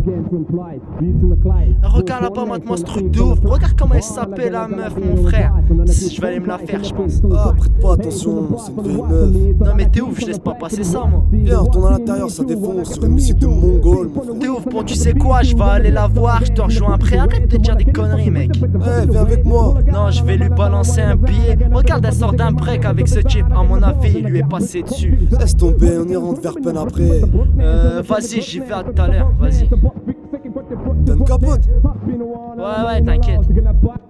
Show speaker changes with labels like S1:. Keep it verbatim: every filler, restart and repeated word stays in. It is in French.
S1: Regarde là-bas, mate-moi ce truc de ouf. Regarde comment elle s'appelle la meuf, mon frère. Je vais aller me la faire, je pense.
S2: Ah, prête pas attention, c'est une vieille meuf.
S1: Non mais t'es ouf, je laisse pas passer ça, moi.
S2: Viens, retourne à l'intérieur, ça défonce sur une musique de mongol.
S1: T'es ouf, bon tu sais quoi, je vais aller la voir, je te rejoins après. Arrête de dire des conneries, mec.
S2: Eh, viens avec moi.
S1: Non, je vais lui balancer un billet. Regarde, elle sort d'un break avec ce type. À mon avis, il lui est passé dessus.
S2: Laisse tomber, on y rentre vers peine après.
S1: Euh, vas-y, j'y vais à tout à l'heure, vas-y.
S2: T'as une capote?
S1: Ouais, ouais, t'inquiète.